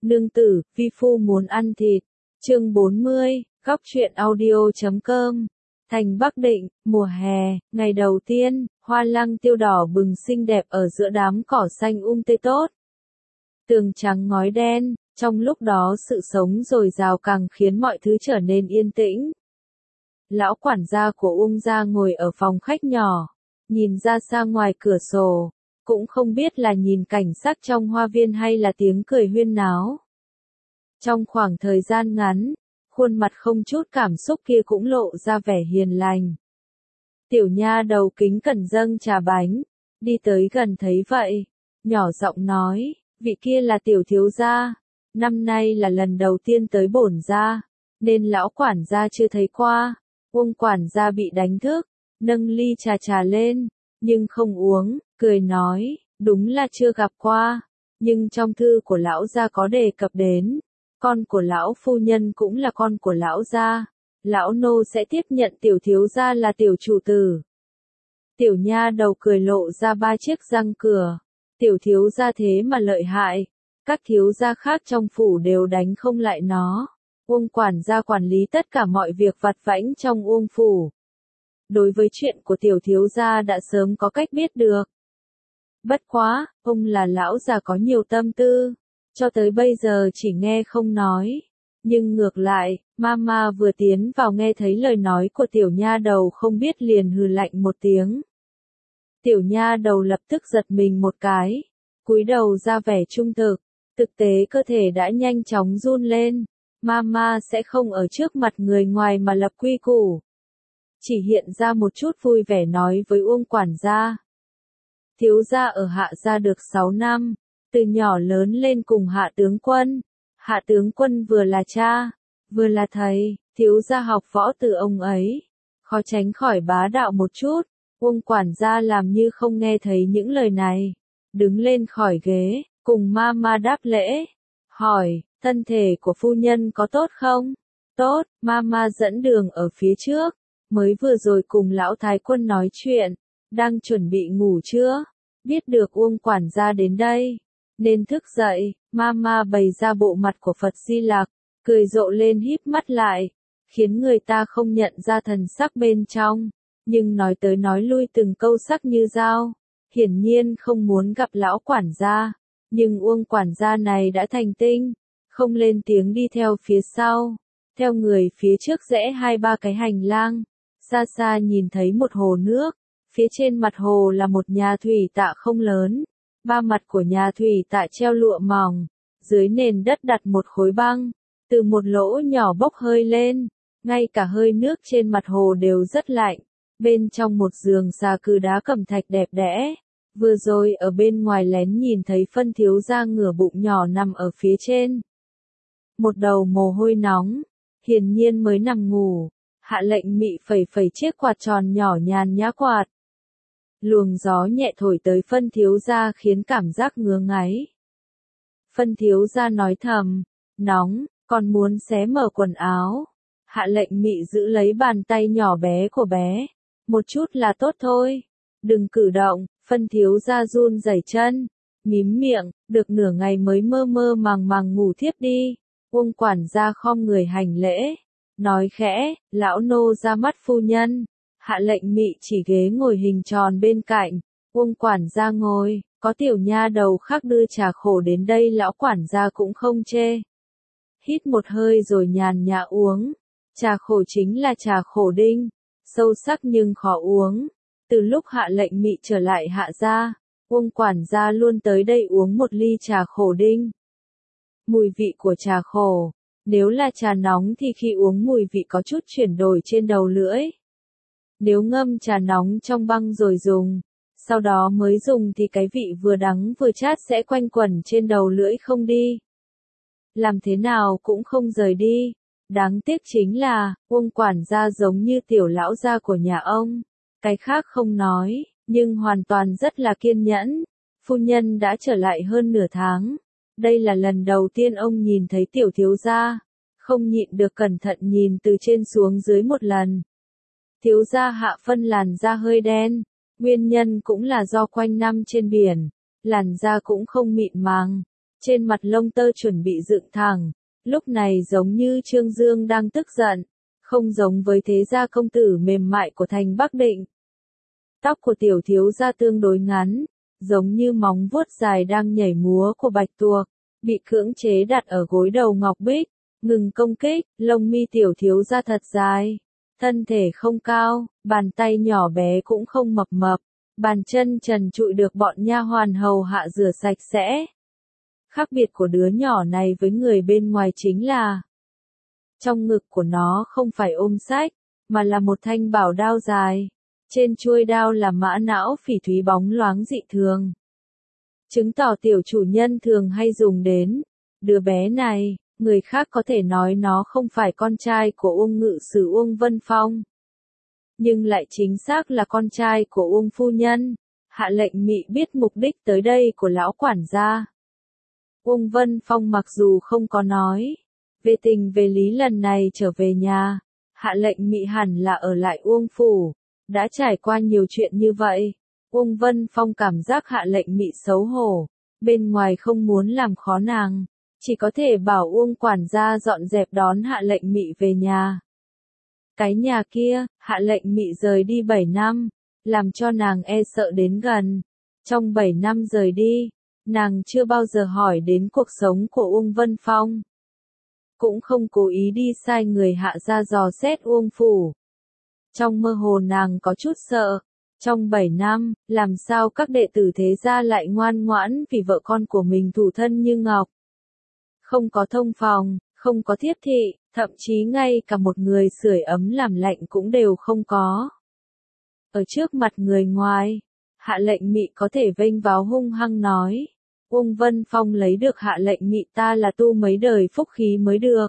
Nương tử, vi phu muốn ăn thịt. Chương 40, góc truyện audio.com. Thành Bắc Định, mùa hè, ngày đầu tiên, hoa lăng tiêu đỏ bừng xinh đẹp ở giữa đám cỏ xanh tươi tốt. Tường trắng ngói đen, trong lúc đó sự sống dồi dào càng khiến mọi thứ trở nên yên tĩnh. Lão quản gia của Uông gia ngồi ở phòng khách nhỏ, nhìn ra xa ngoài cửa sổ, cũng không biết là nhìn cảnh sắc trong hoa viên hay là tiếng cười huyên náo. Trong khoảng thời gian ngắn, khuôn mặt không chút cảm xúc kia cũng lộ ra vẻ hiền lành. Tiểu nha đầu kính cẩn dâng trà bánh, đi tới gần thấy vậy, nhỏ giọng nói, vị kia là tiểu thiếu gia, năm nay là lần đầu tiên tới bổn gia, nên lão quản gia chưa thấy qua. Uông quản gia bị đánh thức, nâng ly trà lên, nhưng không uống, cười nói, đúng là chưa gặp qua, nhưng trong thư của lão gia có đề cập đến, con của lão phu nhân cũng là con của lão gia, lão nô sẽ tiếp nhận tiểu thiếu gia là tiểu chủ tử. Tiểu nha đầu cười lộ ra ba chiếc răng cửa, tiểu thiếu gia thế mà lợi hại, các thiếu gia khác trong phủ đều đánh không lại nó. Uông quản gia quản lý tất cả mọi việc vặt vãnh trong Uông phủ. Đối với chuyện của tiểu thiếu gia đã sớm có cách biết được. Bất quá, ông là lão già có nhiều tâm tư, cho tới bây giờ chỉ nghe không nói. Nhưng ngược lại, mama vừa tiến vào nghe thấy lời nói của tiểu nha đầu không biết liền hừ lạnh một tiếng. Tiểu nha đầu lập tức giật mình một cái, cúi đầu ra vẻ trung thực, thực tế cơ thể đã nhanh chóng run lên. Mama sẽ không ở trước mặt người ngoài mà lập quy củ. Chỉ hiện ra một chút vui vẻ nói với Uông quản gia. Thiếu gia ở hạ gia được 6 năm, từ nhỏ lớn lên cùng hạ tướng quân. Hạ tướng quân vừa là cha, vừa là thầy, thiếu gia học võ từ ông ấy. Khó tránh khỏi bá đạo một chút, Uông quản gia làm như không nghe thấy những lời này. Đứng lên khỏi ghế, cùng mama đáp lễ, hỏi. Thân thể của phu nhân có tốt không? Tốt, mama dẫn đường ở phía trước, mới vừa rồi cùng lão thái quân nói chuyện, đang chuẩn bị ngủ chưa? Biết được Uông quản gia đến đây, nên thức dậy, mama bày ra bộ mặt của Phật Di Lặc, cười rộ lên híp mắt lại, khiến người ta không nhận ra thần sắc bên trong, nhưng nói tới nói lui từng câu sắc như dao, hiển nhiên không muốn gặp lão quản gia, nhưng Uông quản gia này đã thành tinh. Không lên tiếng đi theo phía sau, theo người phía trước rẽ 2-3 cái hành lang, xa xa nhìn thấy một hồ nước, phía trên mặt hồ là một nhà thủy tạ không lớn, ba mặt của nhà thủy tạ treo lụa mỏng, dưới nền đất đặt một khối băng, từ một lỗ nhỏ bốc hơi lên, ngay cả hơi nước trên mặt hồ đều rất lạnh, bên trong một giường xà cừ đá cẩm thạch đẹp đẽ. Vừa rồi ở bên ngoài lén nhìn thấy phân thiếu gia ngửa bụng nhỏ nằm ở phía trên. Một đầu mồ hôi nóng, hiển nhiên mới nằm ngủ, hạ lệnh mị phẩy chiếc quạt tròn nhỏ nhàn nhã quạt. Luồng gió nhẹ thổi tới phân thiếu gia khiến cảm giác ngứa ngáy. Phân thiếu gia nói thầm, nóng, còn muốn xé mở quần áo. Hạ lệnh mị giữ lấy bàn tay nhỏ bé của bé, một chút là tốt thôi, đừng cử động. Phân thiếu gia run rẩy chân, mím miệng, được nửa ngày mới mơ mơ màng ngủ thiếp đi. Uông quản gia khom người hành lễ, nói khẽ, lão nô ra mắt phu nhân. Hạ lệnh mị chỉ ghế ngồi hình tròn bên cạnh, Uông quản gia ngồi, có tiểu nha đầu khác đưa trà khổ đến đây lão quản gia cũng không chê. Hít một hơi rồi nhàn nhã uống, trà khổ chính là trà khổ đinh, sâu sắc nhưng khó uống. Từ lúc hạ lệnh mị trở lại hạ gia, Uông quản gia luôn tới đây uống một ly trà khổ đinh. Mùi vị của trà khổ, nếu là trà nóng thì khi uống mùi vị có chút chuyển đổi trên đầu lưỡi. Nếu ngâm trà nóng trong băng rồi dùng, sau đó mới dùng thì cái vị vừa đắng vừa chát sẽ quanh quẩn trên đầu lưỡi không đi. Làm thế nào cũng không rời đi. Đáng tiếc chính là, Uông quản gia giống như tiểu lão gia của nhà ông. Cái khác không nói, nhưng hoàn toàn rất là kiên nhẫn. Phu nhân đã trở lại hơn nửa tháng. Đây là lần đầu tiên ông nhìn thấy tiểu thiếu gia. Không nhịn được cẩn thận nhìn từ trên xuống dưới một lần. Thiếu gia hạ phân làn da hơi đen. Nguyên nhân cũng là do quanh năm trên biển. Làn da cũng không mịn màng. trên mặt lông tơ chuẩn bị dựng thẳng, lúc này giống như Trương Dương đang tức giận, không giống với thế gia công tử mềm mại của thành Bắc Định. Tóc của tiểu thiếu gia tương đối ngắn, giống như móng vuốt dài đang nhảy múa của bạch tuộc, bị cưỡng chế đặt ở gối đầu ngọc bích, ngừng công kích, lông mi tiểu thiếu gia thật dài, thân thể không cao, bàn tay nhỏ bé cũng không mập mập, bàn chân trần trụi được bọn nha hoàn hầu hạ rửa sạch sẽ. Khác biệt của đứa nhỏ này với người bên ngoài chính là trong ngực của nó không phải ôm sách, mà là một thanh bảo đao dài. Trên chuôi đao là mã não phỉ thúy bóng loáng dị thường. Chứng tỏ tiểu chủ nhân thường hay dùng đến. Đứa bé này, người khác có thể nói nó không phải con trai của Uông ngự sử Uông Vân Phong. Nhưng lại chính xác là con trai của Uông phu nhân. Hạ lệnh Mị biết mục đích tới đây của lão quản gia. Uông Vân Phong mặc dù không có nói về tình về lý lần này trở về nhà, Hạ lệnh Mị hẳn là ở lại Uông phủ. Đã trải qua nhiều chuyện như vậy, Uông Vân Phong cảm giác Hạ lệnh Mị xấu hổ, bên ngoài không muốn làm khó nàng, chỉ có thể bảo Uông quản gia dọn dẹp đón Hạ lệnh Mị về nhà. Cái nhà kia, Hạ lệnh Mị rời đi 7 năm, làm cho nàng e sợ đến gần. Trong 7 năm rời đi, nàng chưa bao giờ hỏi đến cuộc sống của Uông Vân Phong. Cũng không cố ý đi sai người Hạ ra dò xét Uông phủ. Trong mơ hồ nàng có chút sợ, trong 7 năm, làm sao các đệ tử thế gia lại ngoan ngoãn vì vợ con của mình thủ thân như ngọc. Không có thông phòng, không có thiếp thị, thậm chí ngay cả một người sưởi ấm làm lạnh cũng đều không có. Ở trước mặt người ngoài, Hạ lệnh Mị có thể vênh váo hung hăng nói, Uông Vân Phong lấy được Hạ lệnh Mị ta là tu mấy đời phúc khí mới được.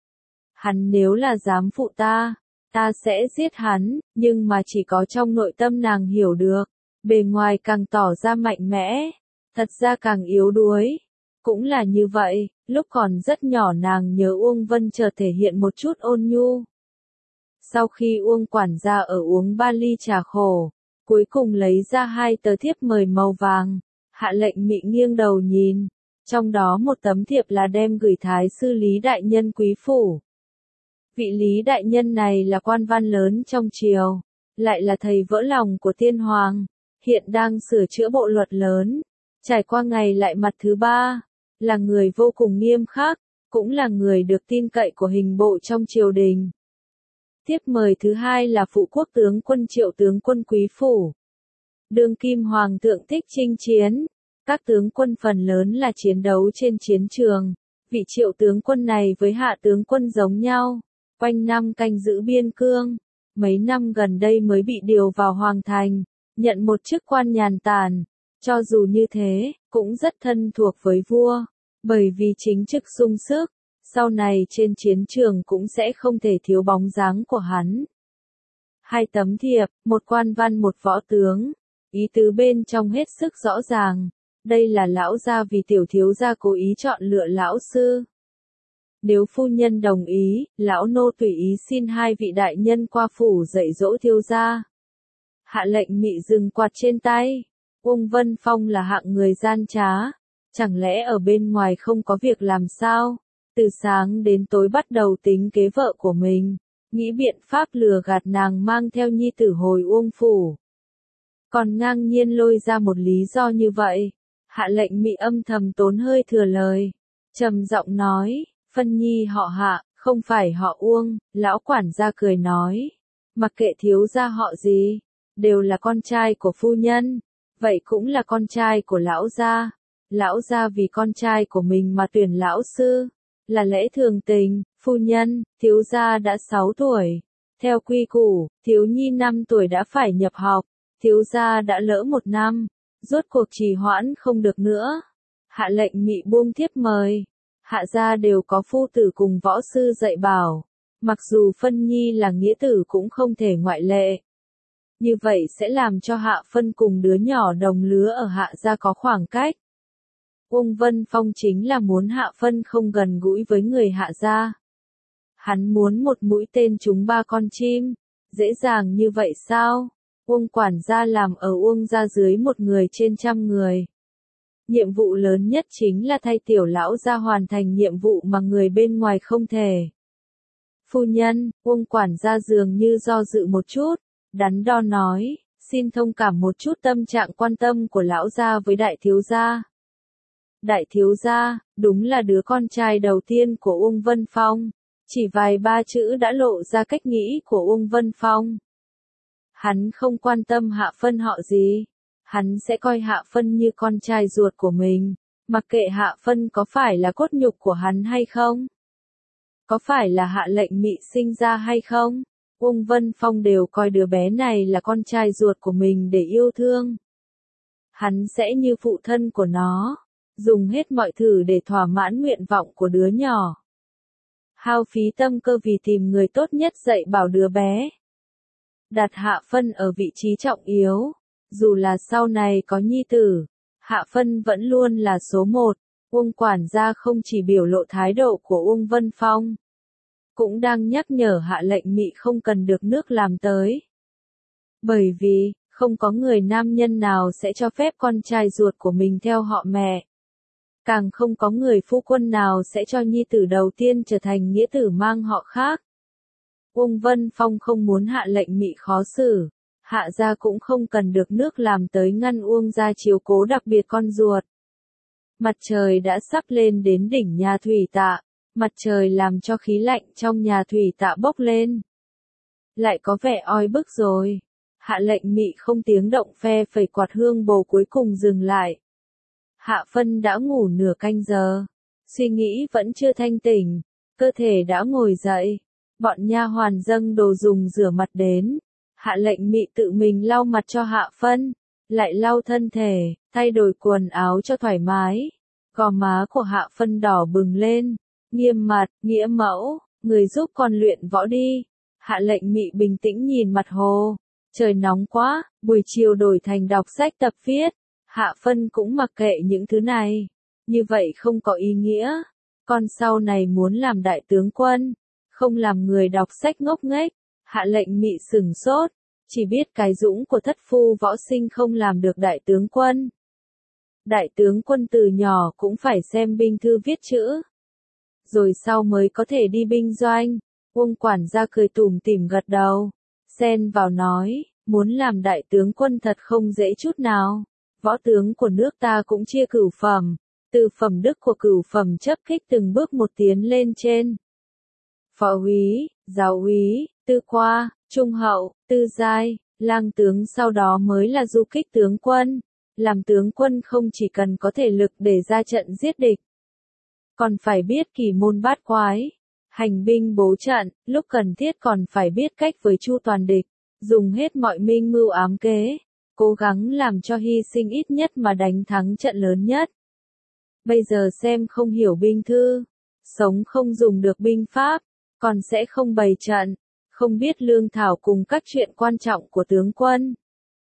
Hắn nếu là dám phụ ta sẽ giết hắn, nhưng mà chỉ có trong nội tâm nàng hiểu được, bề ngoài càng tỏ ra mạnh mẽ, thật ra càng yếu đuối. Cũng là như vậy, lúc còn rất nhỏ nàng nhớ Uông Vân chợt thể hiện một chút ôn nhu. Sau khi Uông quản gia ở uống 3 ly trà khổ, cuối cùng lấy ra 2 tờ thiếp mời màu vàng, Hạ lệnh Mị nghiêng đầu nhìn, trong đó một tấm thiệp là đem gửi Thái sư Lý đại nhân quý phủ. Vị Lý đại nhân này là quan văn lớn trong triều, lại là thầy vỡ lòng của tiên hoàng, hiện đang sửa chữa bộ luật lớn, trải qua ngày lại mặt thứ 3, là người vô cùng nghiêm khắc, cũng là người được tin cậy của hình bộ trong triều đình. Tiếp mời thứ 2 là phụ quốc tướng quân Triệu tướng quân quý phủ. Đương kim hoàng thượng thích chinh chiến, các tướng quân phần lớn là chiến đấu trên chiến trường, vị Triệu tướng quân này với Hạ tướng quân giống nhau. Quanh năm canh giữ biên cương, mấy năm gần đây mới bị điều vào hoàng thành, nhận một chức quan nhàn tản, cho dù như thế, cũng rất thân thuộc với vua, bởi vì chính chức sung sức, sau này trên chiến trường cũng sẽ không thể thiếu bóng dáng của hắn. 2 tấm thiệp, một quan văn một võ tướng, ý tứ bên trong hết sức rõ ràng, đây là lão gia vì tiểu thiếu gia cố ý chọn lựa lão sư. Nếu phu nhân đồng ý, lão nô tùy ý xin 2 vị đại nhân qua phủ dạy dỗ thiếu gia. Hạ lệnh Mị dừng quạt trên tay. Uông Vân Phong là hạng người gian trá, chẳng lẽ ở bên ngoài không có việc làm sao? Từ sáng đến tối bắt đầu tính kế vợ của mình, nghĩ biện pháp lừa gạt nàng mang theo nhi tử hồi Uông phủ. Còn ngang nhiên lôi ra một lý do như vậy, Hạ lệnh Mị âm thầm tốn hơi thừa lời, trầm giọng nói. Phân nhi họ Hạ, không phải họ Uông, lão quản gia cười nói. Mặc kệ thiếu gia họ gì, đều là con trai của phu nhân, vậy cũng là con trai của lão gia. Lão gia vì con trai của mình mà tuyển lão sư, là lẽ thường tình, phu nhân, thiếu gia đã 6 tuổi. Theo quy củ, thiếu nhi 5 tuổi đã phải nhập học, thiếu gia đã lỡ 1 năm, rốt cuộc trì hoãn không được nữa. Hạ lệnh Mị buông thiếp mời. Hạ gia đều có phu tử cùng võ sư dạy bảo, mặc dù Phân nhi là nghĩa tử cũng không thể ngoại lệ. Như vậy sẽ làm cho Hạ Phân cùng đứa nhỏ đồng lứa ở Hạ gia có khoảng cách. Uông Vân Phong chính là muốn Hạ Phân không gần gũi với người Hạ gia. Hắn muốn một mũi tên trúng 3 con chim, dễ dàng như vậy sao? Uông quản gia làm ở Uông gia dưới một người trên trăm người. Nhiệm vụ lớn nhất chính là thay tiểu lão gia hoàn thành nhiệm vụ mà người bên ngoài không thể. Phu nhân, Uông quản gia dường như do dự một chút, đắn đo nói, xin thông cảm một chút tâm trạng quan tâm của lão gia với đại thiếu gia. Đại thiếu gia, đúng là đứa con trai đầu tiên của Uông Vân Phong. Chỉ vài ba chữ đã lộ ra cách nghĩ của Uông Vân Phong. Hắn không quan tâm Hạ Phân họ gì. Hắn sẽ coi Hạ Phân như con trai ruột của mình, mặc kệ Hạ Phân có phải là cốt nhục của hắn hay không. Có phải là Hạ Lệnh Mị sinh ra hay không, Uông Vân Phong đều coi đứa bé này là con trai ruột của mình để yêu thương. Hắn sẽ như phụ thân của nó, dùng hết mọi thử để thỏa mãn nguyện vọng của đứa nhỏ. Hao phí tâm cơ vì tìm người tốt nhất dạy bảo đứa bé. Đặt Hạ Phân ở vị trí trọng yếu. Dù là sau này có nhi tử, Hạ Phân vẫn luôn là số một. Uông quản gia không chỉ biểu lộ thái độ của Uông Vân Phong, cũng đang nhắc nhở Hạ Lệnh Mị không cần được nước làm tới. Bởi vì, không có người nam nhân nào sẽ cho phép con trai ruột của mình theo họ mẹ. Càng không có người phu quân nào sẽ cho nhi tử đầu tiên trở thành nghĩa tử mang họ khác. Uông Vân Phong không muốn Hạ Lệnh Mị khó xử. Hạ gia cũng không cần được nước làm tới ngăn Uông gia chiếu cố đặc biệt con ruột. Mặt trời đã sắp lên đến đỉnh nhà thủy tạ, mặt trời làm cho khí lạnh trong nhà thủy tạ bốc lên. Lại có vẻ oi bức rồi. Hạ Lệnh Mị không tiếng động phe phẩy quạt hương bồ cuối cùng dừng lại. Hạ Phân đã ngủ nửa canh giờ, suy nghĩ vẫn chưa thanh tỉnh, cơ thể đã ngồi dậy. Bọn nha hoàn dâng đồ dùng rửa mặt đến. Hạ Lệnh Mị tự mình lau mặt cho Hạ Phân, lại lau thân thể, thay đổi quần áo cho thoải mái. Gò má của Hạ Phân đỏ bừng lên, nghiêm mặt, nghĩa mẫu, người giúp con luyện võ đi. Hạ Lệnh Mị bình tĩnh nhìn mặt hồ, trời nóng quá, buổi chiều đổi thành đọc sách tập viết. Hạ Phân cũng mặc kệ những thứ này, như vậy không có ý nghĩa. Con sau này muốn làm đại tướng quân, không làm người đọc sách ngốc nghếch. Hạ Lệnh Mị sửng sốt, chỉ biết cái dũng của thất phu võ sinh không làm được đại tướng quân. Đại tướng quân từ nhỏ cũng phải xem binh thư viết chữ, rồi sau mới có thể đi binh doanh. Uông quản gia cười tủm tỉm gật đầu, xen vào nói, muốn làm đại tướng quân thật không dễ chút nào. Võ tướng của nước ta cũng chia cửu phẩm, từ phẩm đức của cửu phẩm chấp kích từng bước một tiến lên trên. Phó úy, giáo úy, tư qua, trung hậu, tư giai, lang tướng sau đó mới là du kích tướng quân. Làm tướng quân không chỉ cần có thể lực để ra trận giết địch, còn phải biết kỳ môn bát quái, hành binh bố trận, lúc cần thiết còn phải biết cách với chu toàn địch, dùng hết mọi minh mưu ám kế, cố gắng làm cho hy sinh ít nhất mà đánh thắng trận lớn nhất. Bây giờ xem không hiểu binh thư, sống không dùng được binh pháp, còn sẽ không bày trận, không biết lương thảo cùng các chuyện quan trọng của tướng quân.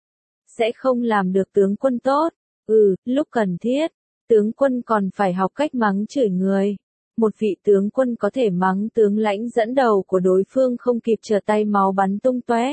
Sẽ không làm được tướng quân tốt. Lúc cần thiết, tướng quân còn phải học cách mắng chửi người. Một vị tướng quân có thể mắng tướng lãnh dẫn đầu của đối phương không kịp trở tay máu bắn tung tóe.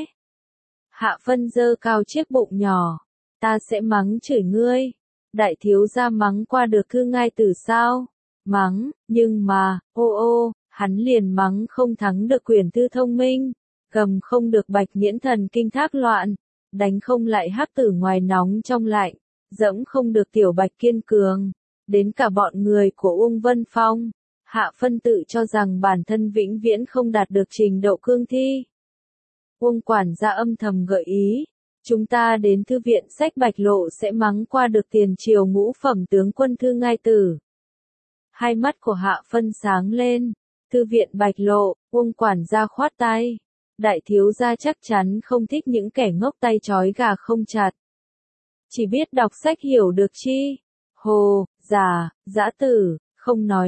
Hạ Phân giơ cao chiếc bụng nhỏ. Ta sẽ mắng chửi ngươi. Đại thiếu gia mắng qua được Thư Ngai Tử sao? Mắng, nhưng mà, hắn liền mắng không thắng được Quyển Thư Thông Minh, cầm không được Bạch Nghiễn Thần Kinh thác loạn, đánh không lại Hắc Tử ngoài nóng trong lạnh, dẫm không được Tiểu Bạch kiên cường, đến cả bọn người của Uông Vân Phong. Hạ Phân tự cho rằng bản thân vĩnh viễn không đạt được trình độ cương thi. Uông quản gia âm thầm gợi ý, chúng ta đến thư viện sách Bạch Lộ sẽ mắng qua được tiền triều ngũ phẩm tướng quân Thư Ngai Tử. Hai mắt của Hạ Phân sáng lên, thư viện Bạch Lộ, Uông quản gia khoát tay. Đại thiếu gia chắc chắn không thích những kẻ ngốc tay trói gà không chặt. Chỉ biết đọc sách hiểu được chi? Hồ, dã tử, không nói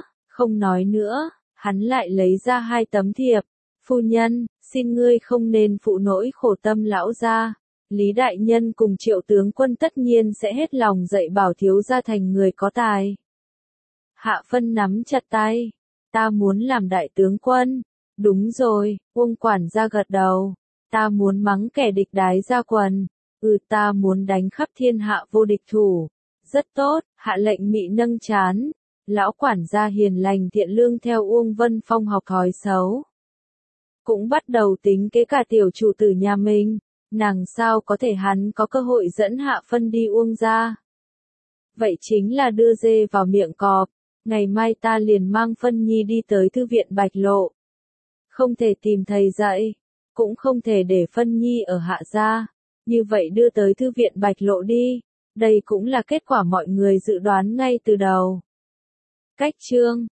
nữa, hắn lại lấy ra hai tấm thiệp. Phu nhân, xin ngươi không nên phụ nỗi khổ tâm lão gia. Lý đại nhân cùng Triệu tướng quân tất nhiên sẽ hết lòng dạy bảo thiếu gia thành người có tài. Hạ Phân nắm chặt tay. Ta muốn làm đại tướng quân. Đúng rồi, Uông quản gia gật đầu. Ta muốn mắng kẻ địch đái ra quần. Ta muốn đánh khắp thiên hạ vô địch thủ. Rất tốt, hạ lệnh mị nâng trán. Lão quản gia hiền lành thiện lương theo Uông Vân Phong học thói xấu. Cũng bắt đầu tính kế cả tiểu chủ tử nhà mình. Nàng sao có thể hắn có cơ hội dẫn Hạ Phân đi Uông gia. Vậy chính là đưa dê vào miệng cọp. Ngày mai ta liền mang Phân Nhi đi tới thư viện Bạch Lộ. Không thể tìm thầy dạy. Cũng không thể để Phân Nhi ở Hạ gia. Như vậy đưa tới thư viện Bạch Lộ đi. Đây cũng là kết quả mọi người dự đoán ngay từ đầu. Cách chương